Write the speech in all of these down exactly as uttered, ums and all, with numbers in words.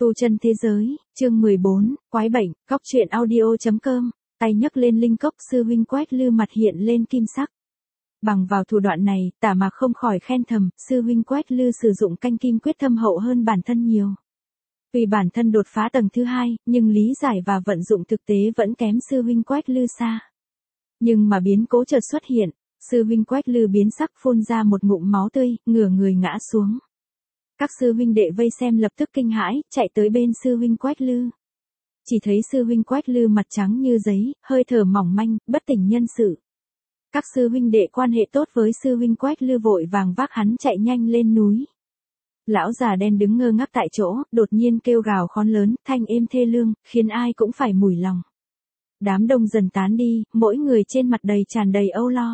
Tu chân thế giới, chương mười bốn, quái bệnh, góc truyện audio.com, tay nhấc lên linh cốc sư huynh Quách Lư mặt hiện lên kim sắc. Bằng vào thủ đoạn này, Tả Mạc không khỏi khen thầm, sư huynh Quách Lư sử dụng canh kim quyết thâm hậu hơn bản thân nhiều. Vì bản thân đột phá tầng thứ hai, nhưng lý giải và vận dụng thực tế vẫn kém sư huynh Quách Lư xa. Nhưng mà biến cố chợt xuất hiện, sư huynh Quách Lư biến sắc phun ra một ngụm máu tươi, ngửa người ngã xuống. Các sư huynh đệ vây xem lập tức kinh hãi, chạy tới bên sư huynh Quách Lư. Chỉ thấy sư huynh Quách Lư mặt trắng như giấy, hơi thở mỏng manh, bất tỉnh nhân sự. Các sư huynh đệ quan hệ tốt với sư huynh Quách Lư vội vàng vác hắn chạy nhanh lên núi. Lão già đen đứng ngơ ngác tại chỗ, đột nhiên kêu gào khón lớn, thanh êm thê lương, khiến ai cũng phải mủi lòng. Đám đông dần tán đi, mỗi người trên mặt đầy tràn đầy âu lo.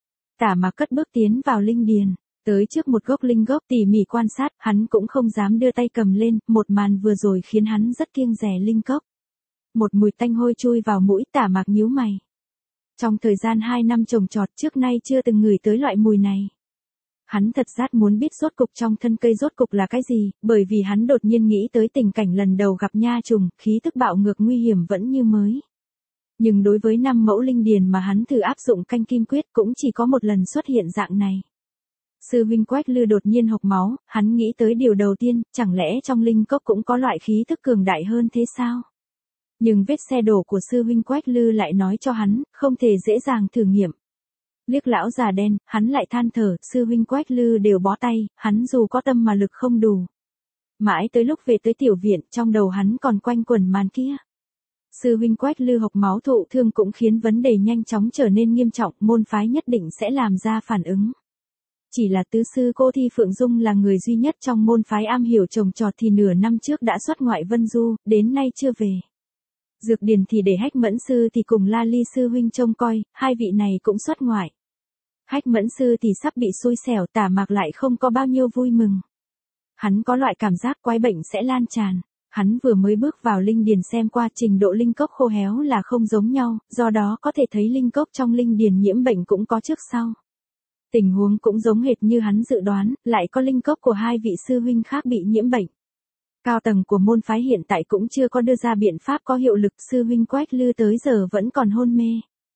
Tả Mạc cất bước tiến vào linh điền. Tới trước một gốc linh gốc tỉ mỉ quan sát, hắn cũng không dám đưa tay cầm lên, một màn vừa rồi khiến hắn rất kiêng dè linh cốc. Một mùi tanh hôi chui vào mũi, Tả Mạc nhíu mày. Trong thời gian hai năm trồng trọt trước nay chưa từng ngửi tới loại mùi này. Hắn thật rất muốn biết rốt cục trong thân cây rốt cục là cái gì, bởi vì hắn đột nhiên nghĩ tới tình cảnh lần đầu gặp nha trùng, khí tức bạo ngược nguy hiểm vẫn như mới. Nhưng đối với năm mẫu linh điền mà hắn thử áp dụng canh kim quyết cũng chỉ có một lần xuất hiện dạng này. Sư huynh Quách Lư đột nhiên hộc máu, hắn nghĩ tới điều đầu tiên, chẳng lẽ trong linh cốc cũng có loại khí thức cường đại hơn thế sao? Nhưng vết xe đổ của sư huynh Quách Lư lại nói cho hắn, không thể dễ dàng thử nghiệm. Liếc lão già đen, hắn lại than thở, sư huynh Quách Lư đều bó tay, hắn dù có tâm mà lực không đủ. Mãi tới lúc về tới tiểu viện, trong đầu hắn còn quanh quẩn màn kia. Sư huynh Quách Lư hộc máu thụ thương cũng khiến vấn đề nhanh chóng trở nên nghiêm trọng, môn phái nhất định sẽ làm ra phản ứng. Chỉ là tứ sư cô Thi Phượng Dung là người duy nhất trong môn phái am hiểu trồng trọt thì nửa năm trước đã xuất ngoại Vân Du, đến nay chưa về. Dược điền thì để Hách Mẫn sư thì cùng La Ly sư huynh trông coi, hai vị này cũng xuất ngoại. Hách Mẫn sư thì sắp bị xui xẻo, Tả Mạc lại không có bao nhiêu vui mừng. Hắn có loại cảm giác quái bệnh sẽ lan tràn. Hắn vừa mới bước vào linh điền xem qua trình độ linh cốc khô héo là không giống nhau, do đó có thể thấy linh cốc trong linh điền nhiễm bệnh cũng có trước sau. Tình huống cũng giống hệt như hắn dự đoán, lại có linh cốc của hai vị sư huynh khác bị nhiễm bệnh. Cao tầng của môn phái hiện tại cũng chưa có đưa ra biện pháp có hiệu lực, sư huynh Quách Lư tới giờ vẫn còn hôn mê.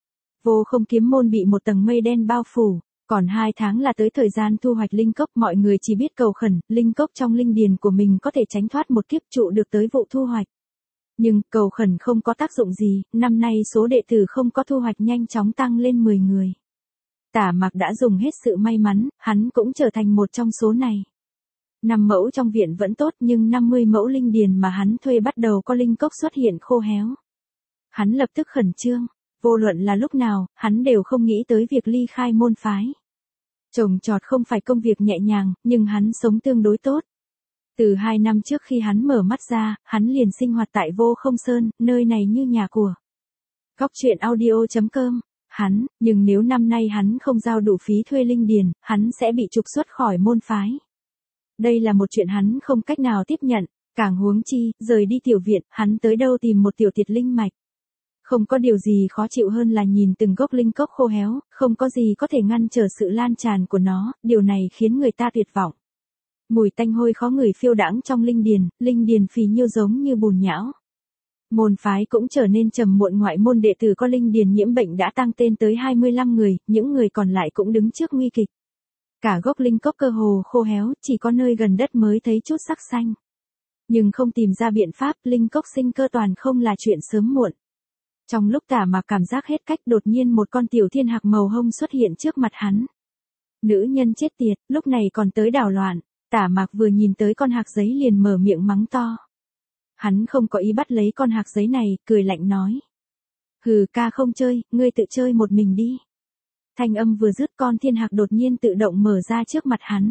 Vô Không kiếm môn bị một tầng mây đen bao phủ, còn hai tháng là tới thời gian thu hoạch linh cốc, mọi người chỉ biết cầu khẩn, linh cốc trong linh điền của mình có thể tránh thoát một kiếp trụ được tới vụ thu hoạch. Nhưng cầu khẩn không có tác dụng gì, năm nay số đệ tử không có thu hoạch nhanh chóng tăng lên mười người. Tả Mạc đã dùng hết sự may mắn, hắn cũng trở thành một trong số này. năm mẫu trong viện vẫn tốt nhưng năm mươi mẫu linh điền mà hắn thuê bắt đầu có linh cốc xuất hiện khô héo. Hắn lập tức khẩn trương, vô luận là lúc nào, hắn đều không nghĩ tới việc ly khai môn phái. Trồng trọt không phải công việc nhẹ nhàng, nhưng hắn sống tương đối tốt. Từ hai năm trước khi hắn mở mắt ra, hắn liền sinh hoạt tại Vô Không Sơn, nơi này như nhà của. Góc truyện audio.com. Hắn, nhưng nếu năm nay hắn không giao đủ phí thuê linh điền, hắn sẽ bị trục xuất khỏi môn phái. Đây là một chuyện hắn không cách nào tiếp nhận, càng huống chi, rời đi tiểu viện, hắn tới đâu tìm một tiểu tiệt linh mạch. Không có điều gì khó chịu hơn là nhìn từng gốc linh cốc khô héo, không có gì có thể ngăn trở sự lan tràn của nó, điều này khiến người ta tuyệt vọng. Mùi tanh hôi khó ngửi phiêu đãng trong linh điền, linh điền phì nhiêu giống như bùn nhão. Môn phái cũng trở nên trầm muộn, ngoại môn đệ tử có linh điền nhiễm bệnh đã tăng tên tới hai mươi lăm người, những người còn lại cũng đứng trước nguy kịch. Cả gốc linh cốc cơ hồ khô héo, chỉ có nơi gần đất mới thấy chút sắc xanh. Nhưng không tìm ra biện pháp, linh cốc sinh cơ toàn không là chuyện sớm muộn. Trong lúc Tả Mạc cảm giác hết cách, đột nhiên một con tiểu thiên hạc màu hông xuất hiện trước mặt hắn. Nữ nhân chết tiệt, lúc này còn tới đảo loạn. Tả Mạc vừa nhìn tới con hạc giấy liền mở miệng mắng to. Hắn không có ý bắt lấy con hạc giấy này, cười lạnh nói. Hừ, ca không chơi, ngươi tự chơi một mình đi. Thanh âm vừa dứt, con thiên hạc đột nhiên tự động mở ra trước mặt hắn.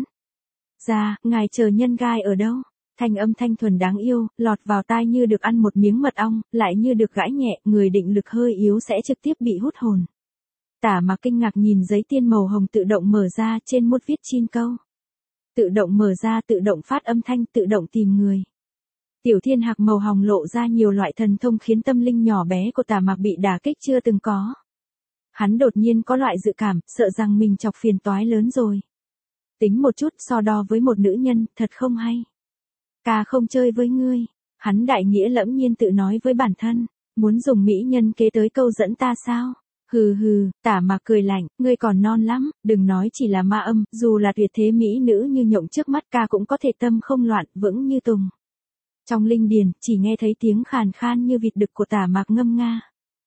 Ra, ngài chờ nhân gai ở đâu? Thanh âm thanh thuần đáng yêu, lọt vào tai như được ăn một miếng mật ong, lại như được gãi nhẹ, người định lực hơi yếu sẽ trực tiếp bị hút hồn. Tả Mạc kinh ngạc nhìn giấy tiên màu hồng tự động mở ra, trên mút viết chín câu. Tự động mở ra, tự động phát âm thanh, tự động tìm người. Tiểu thiên hạc màu hồng lộ ra nhiều loại thần thông khiến tâm linh nhỏ bé của Tả Mạc bị đả kích chưa từng có. Hắn đột nhiên có loại dự cảm, sợ rằng mình chọc phiền toái lớn rồi. Tính một chút so đo với một nữ nhân, thật không hay. Ca không chơi với ngươi. Hắn đại nghĩa lẫm nhiên tự nói với bản thân, muốn dùng mỹ nhân kế tới câu dẫn ta sao? Hừ hừ, Tả Mạc cười lạnh, ngươi còn non lắm, đừng nói chỉ là ma âm, dù là tuyệt thế mỹ nữ như nhộng trước mắt ca cũng có thể tâm không loạn, vững như tùng. Trong linh điền, chỉ nghe thấy tiếng khàn khan như vịt đực của Tả Mạc ngâm nga.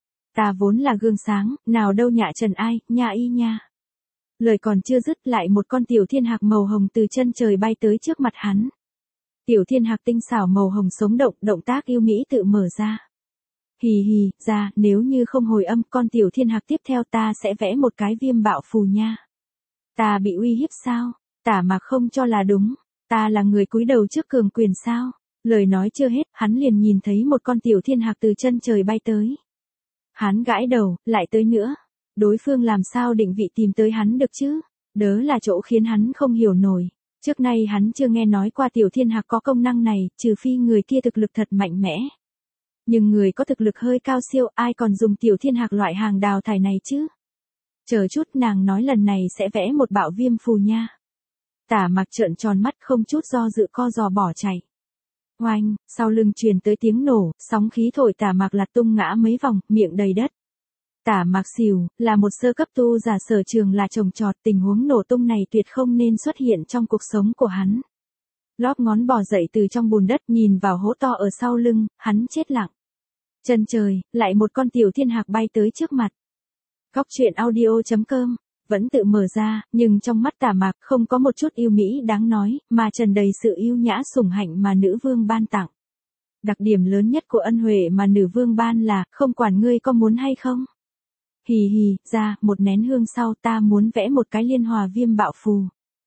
Ta vốn là gương sáng, nào đâu nhạ trần ai, nha y nha. Lời còn chưa dứt lại một con tiểu thiên hạc màu hồng từ chân trời bay tới trước mặt hắn. Tiểu thiên hạc tinh xảo màu hồng sống động, động tác yêu mỹ tự mở ra. Hì hì, ra, nếu như không hồi âm, con tiểu thiên hạc tiếp theo ta sẽ vẽ một cái viêm bạo phù nha. Ta bị uy hiếp sao? Tả Mạc không cho là đúng. Ta là người cúi đầu trước cường quyền sao? Lời nói chưa hết, hắn liền nhìn thấy một con tiểu thiên hạc từ chân trời bay tới. Hắn gãi đầu, lại tới nữa. Đối phương làm sao định vị tìm tới hắn được chứ? Đớ là chỗ khiến hắn không hiểu nổi. Trước nay hắn chưa nghe nói qua tiểu thiên hạc có công năng này, trừ phi người kia thực lực thật mạnh mẽ. Nhưng người có thực lực hơi cao siêu, ai còn dùng tiểu thiên hạc loại hàng đào thải này chứ? Chờ chút, nàng nói lần này sẽ vẽ một bạo viêm phù nha. Tả Mạc trợn tròn mắt không chút do dự co giò bỏ chạy. Oanh, sau lưng truyền tới tiếng nổ, sóng khí thổi Tả Mạc lật tung ngã mấy vòng, miệng đầy đất. Tả Mạc xỉu, là một sơ cấp tu giả sở trường là trồng trọt, tình huống nổ tung này tuyệt không nên xuất hiện trong cuộc sống của hắn. Lóp ngón bò dậy từ trong bùn đất nhìn vào hố to ở sau lưng, hắn chết lặng. Chân trời, lại một con tiểu thiên hạc bay tới trước mặt. Góc truyện audio chấm com, vẫn tự mở ra, nhưng trong mắt Tả Mạc không có một chút yêu mỹ đáng nói, mà tràn đầy sự yêu nhã sủng hạnh mà nữ vương ban tặng. Đặc điểm lớn nhất của ân huệ mà nữ vương ban là, không quản ngươi có muốn hay không. Hì hì, ra, một nén hương sau ta muốn vẽ một cái liên hòa viêm bạo phù.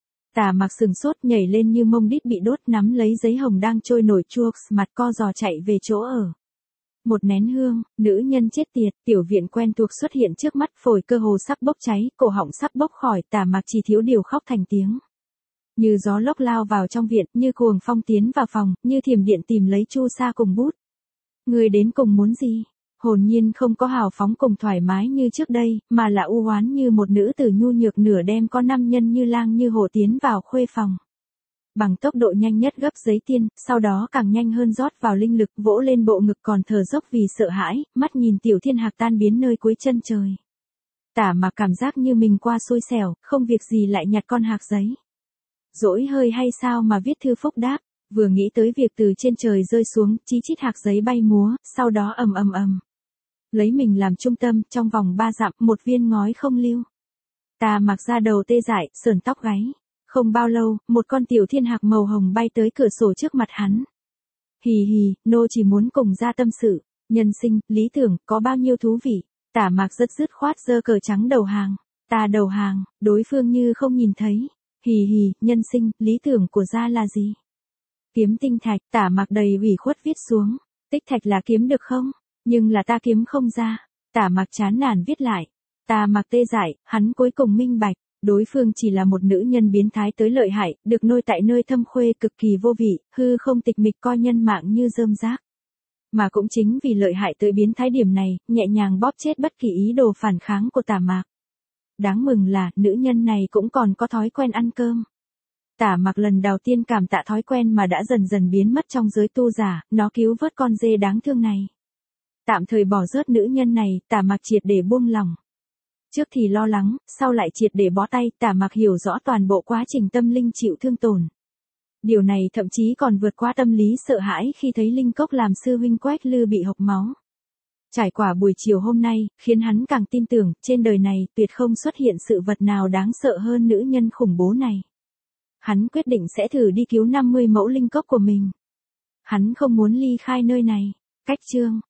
Tả Mạc sừng sốt nhảy lên như mông đít bị đốt, nắm lấy giấy hồng đang trôi nổi chuốc, mặt co giò chạy về chỗ ở. Một nén hương, nữ nhân chết tiệt, tiểu viện quen thuộc xuất hiện trước mắt, phổi cơ hồ sắp bốc cháy, cổ họng sắp bốc khỏi, Tả Mạc chỉ thiếu điều khóc thành tiếng. Như gió lốc lao vào trong viện, như cuồng phong tiến vào phòng, như thiểm điện tìm lấy chu sa cùng bút. Người đến cùng muốn gì? Hồn nhiên không có hào phóng cùng thoải mái như trước đây, mà là u oán như một nữ tử nhu nhược nửa đêm có nam nhân như lang như hổ tiến vào khuê phòng. Bằng tốc độ nhanh nhất gấp giấy tiên, sau đó càng nhanh hơn rót vào linh lực, vỗ lên bộ ngực còn thở dốc vì sợ hãi, mắt nhìn tiểu thiên hạc tan biến nơi cuối chân trời. Tả Mạc cảm giác như mình qua xui xẻo, không việc gì lại nhặt con hạc giấy. Dỗi hơi hay sao mà viết thư phúc đáp, vừa nghĩ tới việc từ trên trời rơi xuống, chí chít hạc giấy bay múa, sau đó ầm ầm ầm. Lấy mình làm trung tâm, trong vòng ba dặm, một viên ngói không lưu. Tả Mạc ra đầu tê dại, sởn tóc gáy. Không bao lâu, một con tiểu thiên hạc màu hồng bay tới cửa sổ trước mặt hắn. Hì hì, nô chỉ muốn cùng ra tâm sự, nhân sinh, lý tưởng, có bao nhiêu thú vị. Tả Mạc rất dứt khoát giơ cờ trắng đầu hàng. Ta đầu hàng, đối phương như không nhìn thấy. Hì hì, nhân sinh, lý tưởng của gia là gì? Kiếm tinh thạch, Tả Mạc đầy ủy khuất viết xuống. Tích thạch là kiếm được không? Nhưng là ta kiếm không ra. Tả Mạc chán nản viết lại. Tả Mạc tê dại, hắn cuối cùng minh bạch. Đối phương chỉ là một nữ nhân biến thái tới lợi hại, được nuôi tại nơi thâm khuê cực kỳ vô vị, hư không tịch mịch coi nhân mạng như rơm rác. Mà cũng chính vì lợi hại tới biến thái điểm này, nhẹ nhàng bóp chết bất kỳ ý đồ phản kháng của Tả Mạc. Đáng mừng là, nữ nhân này cũng còn có thói quen ăn cơm. Tả Mạc lần đầu tiên cảm tạ thói quen mà đã dần dần biến mất trong giới tu giả, nó cứu vớt con dê đáng thương này. Tạm thời bỏ rớt nữ nhân này, Tả Mạc triệt để buông lòng. Trước thì lo lắng, sau lại triệt để bó tay, Tả Mạc hiểu rõ toàn bộ quá trình tâm linh chịu thương tổn. Điều này thậm chí còn vượt qua tâm lý sợ hãi khi thấy Linh Cốc làm sư huynh Quách Lư bị hộc máu. Trải qua buổi chiều hôm nay, khiến hắn càng tin tưởng, trên đời này tuyệt không xuất hiện sự vật nào đáng sợ hơn nữ nhân khủng bố này. Hắn quyết định sẽ thử đi cứu năm mươi mẫu linh cốc của mình. Hắn không muốn ly khai nơi này. Cách chương